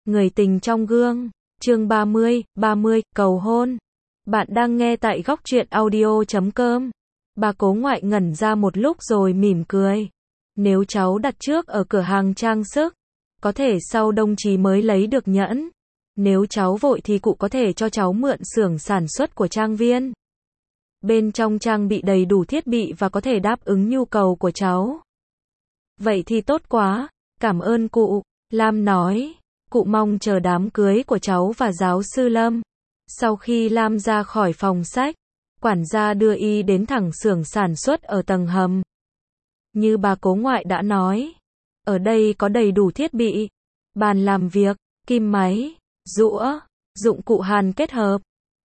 Người tình trong gương, chương 30, cầu hôn. Bạn đang nghe tại góc truyện audio.com. Bà cố ngoại ngẩn ra một lúc rồi mỉm cười. Nếu cháu đặt trước ở cửa hàng trang sức, có thể sau đông chí mới lấy được nhẫn. Nếu cháu vội thì cụ có thể cho cháu mượn xưởng sản xuất của trang viên. Bên trong trang bị đầy đủ thiết bị và có thể đáp ứng nhu cầu của cháu. Vậy thì tốt quá, cảm ơn cụ, Lam nói. Cụ mong chờ đám cưới của cháu và giáo sư Lâm. Sau khi Lam ra khỏi phòng sách, quản gia đưa y đến thẳng xưởng sản xuất ở tầng hầm. Như bà cố ngoại đã nói, ở đây có đầy đủ thiết bị, bàn làm việc, kim máy, rũa, dụng cụ hàn kết hợp,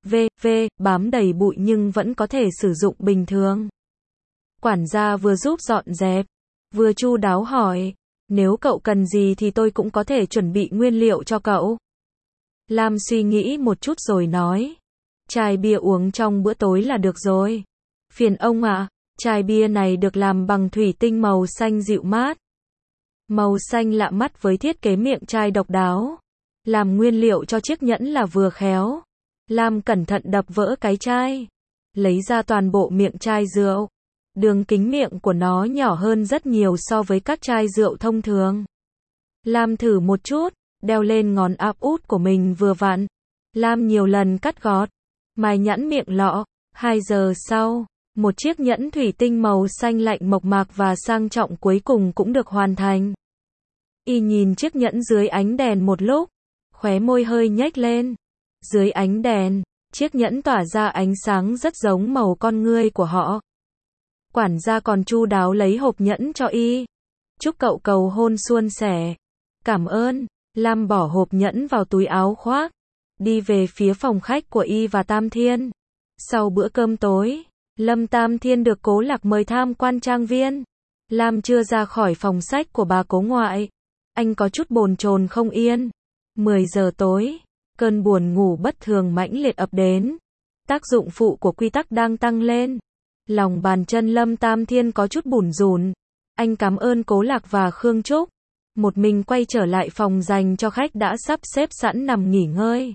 bám đầy bụi nhưng vẫn có thể sử dụng bình thường. Quản gia vừa giúp dọn dẹp, vừa chu đáo hỏi, nếu cậu cần gì thì tôi cũng có thể chuẩn bị nguyên liệu cho cậu. Lam suy nghĩ một chút rồi nói, chai bia uống trong bữa tối là được rồi. Phiền ông ạ, chai bia này được làm bằng thủy tinh màu xanh dịu mát. Màu xanh lạ mắt với thiết kế miệng chai độc đáo. Làm nguyên liệu cho chiếc nhẫn là vừa khéo. Lam cẩn thận đập vỡ cái chai, lấy ra toàn bộ miệng chai rượu. Đường kính miệng của nó nhỏ hơn rất nhiều so với các chai rượu thông thường. Lam thử một chút, đeo lên ngón áp út của mình vừa vặn. Lam nhiều lần cắt gọt, mài nhẵn miệng lọ. 2 giờ sau, một chiếc nhẫn thủy tinh màu xanh lạnh mộc mạc và sang trọng cuối cùng cũng được hoàn thành. Y nhìn chiếc nhẫn dưới ánh đèn một lúc, khóe môi hơi nhếch lên. Dưới ánh đèn, chiếc nhẫn tỏa ra ánh sáng rất giống màu con ngươi của họ. Quản gia còn chu đáo lấy hộp nhẫn cho y. Chúc cậu cầu hôn suôn sẻ. Cảm ơn. Lam bỏ hộp nhẫn vào túi áo khoác, đi về phía phòng khách của y và Tam Thiên. Sau bữa cơm tối, Lâm Tam Thiên được Cố Lạc mời tham quan trang viên. Lam chưa ra khỏi phòng sách của bà cố ngoại. Anh có chút bồn chồn không yên. 10 giờ tối, cơn buồn ngủ bất thường mãnh liệt ập đến. Tác dụng phụ của quy tắc đang tăng lên. Lòng bàn chân Lâm Tam Thiên có chút bủn rủn. Anh cảm ơn Cố Lạc và Khương Trúc. Một mình quay trở lại phòng dành cho khách đã sắp xếp sẵn nằm nghỉ ngơi.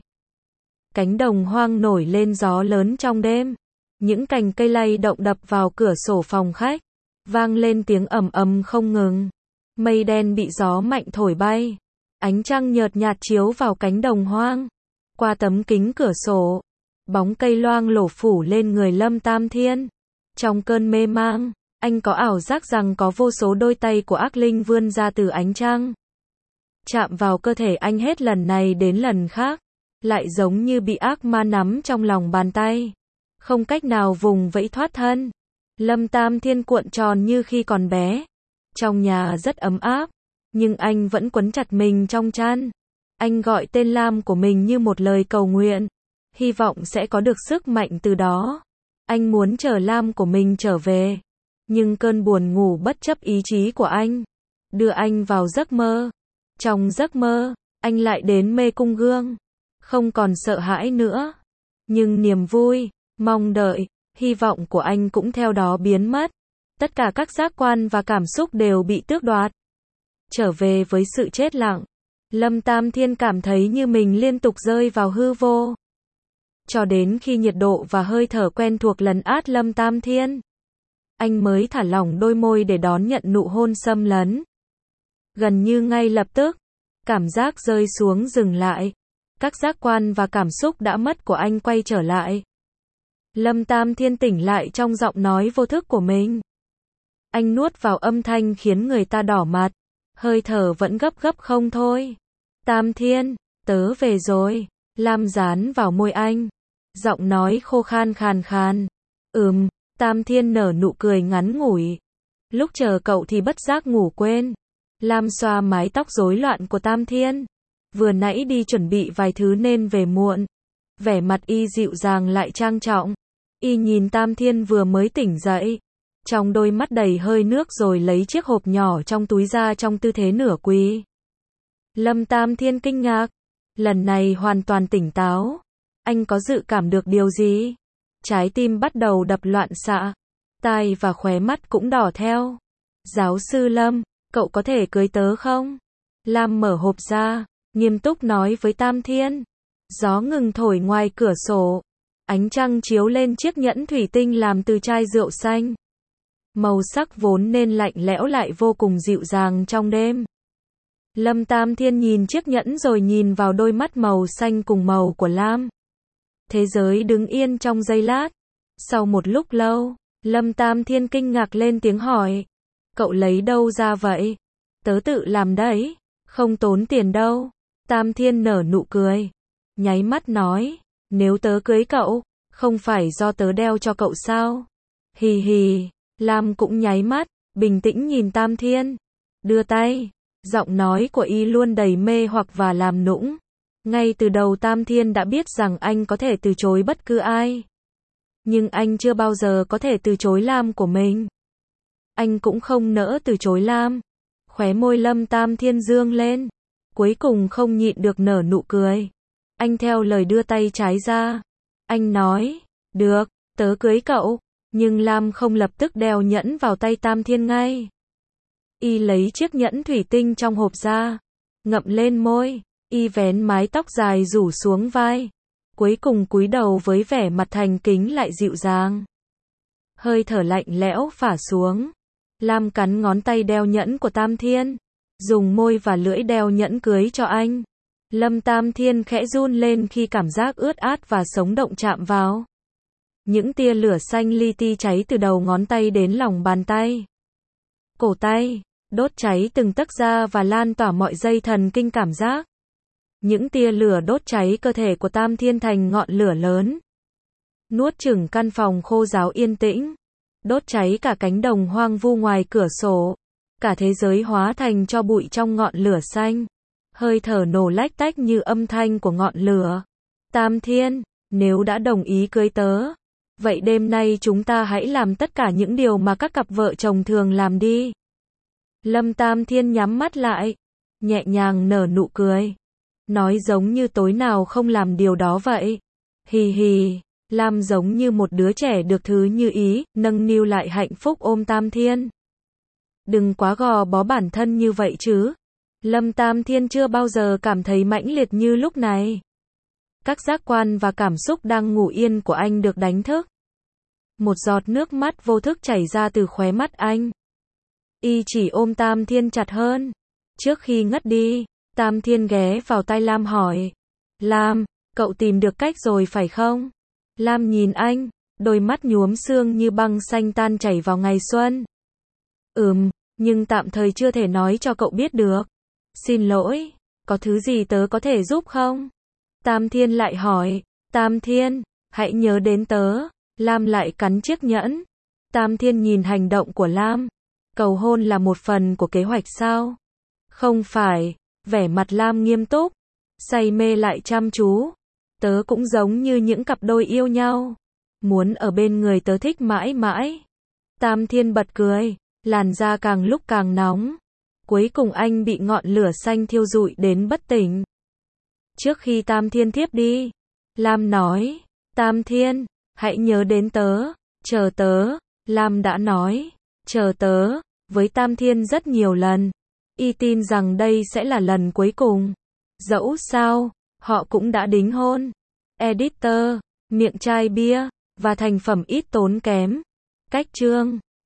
Cánh đồng hoang nổi lên gió lớn trong đêm. Những cành cây lay động đập vào cửa sổ phòng khách. Vang lên tiếng ầm ầm không ngừng. Mây đen bị gió mạnh thổi bay. Ánh trăng nhợt nhạt chiếu vào cánh đồng hoang. Qua tấm kính cửa sổ, bóng cây loang lổ phủ lên người Lâm Tam Thiên. Trong cơn mê mang, anh có ảo giác rằng có vô số đôi tay của ác linh vươn ra từ ánh trăng. Chạm vào cơ thể anh hết lần này đến lần khác, lại giống như bị ác ma nắm trong lòng bàn tay. Không cách nào vùng vẫy thoát thân. Lâm Tam Thiên cuộn tròn như khi còn bé. Trong nhà rất ấm áp, nhưng anh vẫn quấn chặt mình trong chăn. Anh gọi tên Lam của mình như một lời cầu nguyện, hy vọng sẽ có được sức mạnh từ đó. Anh muốn chờ Lam của mình trở về. Nhưng cơn buồn ngủ bất chấp ý chí của anh, đưa anh vào giấc mơ. Trong giấc mơ, anh lại đến mê cung gương. Không còn sợ hãi nữa. Nhưng niềm vui, mong đợi, hy vọng của anh cũng theo đó biến mất. Tất cả các giác quan và cảm xúc đều bị tước đoạt. Trở về với sự chết lặng, Lâm Tam Thiên cảm thấy như mình liên tục rơi vào hư vô. Cho đến khi nhiệt độ và hơi thở quen thuộc lấn át Lâm Tam Thiên, anh mới thả lỏng đôi môi để đón nhận nụ hôn xâm lấn. Gần như ngay lập tức, cảm giác rơi xuống dừng lại. Các giác quan và cảm xúc đã mất của anh quay trở lại. Lâm Tam Thiên tỉnh lại trong giọng nói vô thức của mình. Anh nuốt vào âm thanh khiến người ta đỏ mặt. Hơi thở vẫn gấp gấp không thôi. Tam Thiên, tớ về rồi. Lam dán vào môi anh. Giọng nói khô khan khàn khàn. Tam Thiên nở nụ cười ngắn ngủi. Lúc chờ cậu thì bất giác ngủ quên. Lam xoa mái tóc rối loạn của Tam Thiên. Vừa nãy đi chuẩn bị vài thứ nên về muộn. Vẻ mặt y dịu dàng lại trang trọng. Y nhìn Tam Thiên vừa mới tỉnh dậy. Trong đôi mắt đầy hơi nước rồi lấy chiếc hộp nhỏ trong túi ra trong tư thế nửa quỳ. Lâm Tam Thiên kinh ngạc. Lần này hoàn toàn tỉnh táo. Anh có dự cảm được điều gì? Trái tim bắt đầu đập loạn xạ. Tai và khóe mắt cũng đỏ theo. Giáo sư Lâm, cậu có thể cưới tớ không? Lam mở hộp ra. nghiêm túc nói với Tam Thiên. Gió ngừng thổi ngoài cửa sổ. Ánh trăng chiếu lên chiếc nhẫn thủy tinh làm từ chai rượu xanh. Màu sắc vốn nên lạnh lẽo lại vô cùng dịu dàng trong đêm. Lâm Tam Thiên nhìn chiếc nhẫn rồi nhìn vào đôi mắt màu xanh cùng màu của Lam. Thế giới đứng yên trong giây lát. Sau một lúc lâu, Lâm Tam Thiên kinh ngạc lên tiếng hỏi. Cậu lấy đâu ra vậy? Tớ tự làm đấy, không tốn tiền đâu. Tam Thiên nở nụ cười. Nháy mắt nói, nếu tớ cưới cậu, không phải do tớ đeo cho cậu sao? Hì hì, Lam cũng nháy mắt, bình tĩnh nhìn Tam Thiên. Đưa tay, giọng nói của y luôn đầy mê hoặc và làm nũng. Ngay từ đầu Tam Thiên đã biết rằng anh có thể từ chối bất cứ ai. Nhưng anh chưa bao giờ có thể từ chối Lam của mình. Anh cũng không nỡ từ chối Lam. Khóe môi Lâm Tam Thiên dương lên. Cuối cùng không nhịn được nở nụ cười. Anh theo lời đưa tay trái ra. Anh nói, được, tớ cưới cậu. Nhưng Lam không lập tức đeo nhẫn vào tay Tam Thiên ngay. Y lấy chiếc nhẫn thủy tinh trong hộp ra. Ngậm lên môi. Y vén mái tóc dài rủ xuống vai. Cuối cùng cúi đầu với vẻ mặt thành kính lại dịu dàng. Hơi thở lạnh lẽo phả xuống. Lam cắn ngón tay đeo nhẫn của Tam Thiên. Dùng môi và lưỡi đeo nhẫn cưới cho anh. Lâm Tam Thiên khẽ run lên khi cảm giác ướt át và sống động chạm vào. Những tia lửa xanh li ti cháy từ đầu ngón tay đến lòng bàn tay. Cổ tay, đốt cháy từng tấc da và lan tỏa mọi dây thần kinh cảm giác. Những tia lửa đốt cháy cơ thể của Tam Thiên thành ngọn lửa lớn. Nuốt chửng căn phòng khô ráo yên tĩnh. Đốt cháy cả cánh đồng hoang vu ngoài cửa sổ. Cả thế giới hóa thành tro bụi trong ngọn lửa xanh. Hơi thở nổ lách tách như âm thanh của ngọn lửa. Tam Thiên, nếu đã đồng ý cưới tớ, vậy đêm nay chúng ta hãy làm tất cả những điều mà các cặp vợ chồng thường làm đi. Lâm Tam Thiên nhắm mắt lại, nhẹ nhàng nở nụ cười. Nói giống như tối nào không làm điều đó vậy. Hì hì, Lam giống như một đứa trẻ được thứ như ý, nâng niu lại hạnh phúc ôm Tam Thiên. Đừng quá gò bó bản thân như vậy chứ. Lâm Tam Thiên chưa bao giờ cảm thấy mãnh liệt như lúc này. Các giác quan và cảm xúc đang ngủ yên của anh được đánh thức. Một giọt nước mắt vô thức chảy ra từ khóe mắt anh. Y chỉ ôm Tam Thiên chặt hơn. Trước khi ngất đi, Tam Thiên ghé vào tai Lam hỏi. Lam, cậu tìm được cách rồi phải không? Lam nhìn anh, đôi mắt nhuốm sương như băng xanh tan chảy vào ngày xuân. Nhưng tạm thời chưa thể nói cho cậu biết được. Xin lỗi, có thứ gì tớ có thể giúp không? Tam Thiên lại hỏi. Tam Thiên, hãy nhớ đến tớ. Lam lại cắn chiếc nhẫn. Tam Thiên nhìn hành động của Lam. Cầu hôn là một phần của kế hoạch sao? Không phải. Vẻ mặt Lam nghiêm túc. Say mê lại chăm chú. Tớ cũng giống như những cặp đôi yêu nhau. Muốn ở bên người tớ thích mãi mãi. Tam Thiên bật cười. Làn da càng lúc càng nóng. Cuối cùng anh bị ngọn lửa xanh thiêu rụi đến bất tỉnh. Trước khi Tam Thiên thiếp đi, Lam nói. Tam Thiên, hãy nhớ đến tớ. Chờ tớ. Lam đã nói. Chờ tớ. Với Tam Thiên rất nhiều lần. Y tin rằng đây sẽ là lần cuối cùng. Dẫu sao, họ cũng đã đính hôn. Editor, miệng chai bia, và thành phẩm ít tốn kém. Cách chương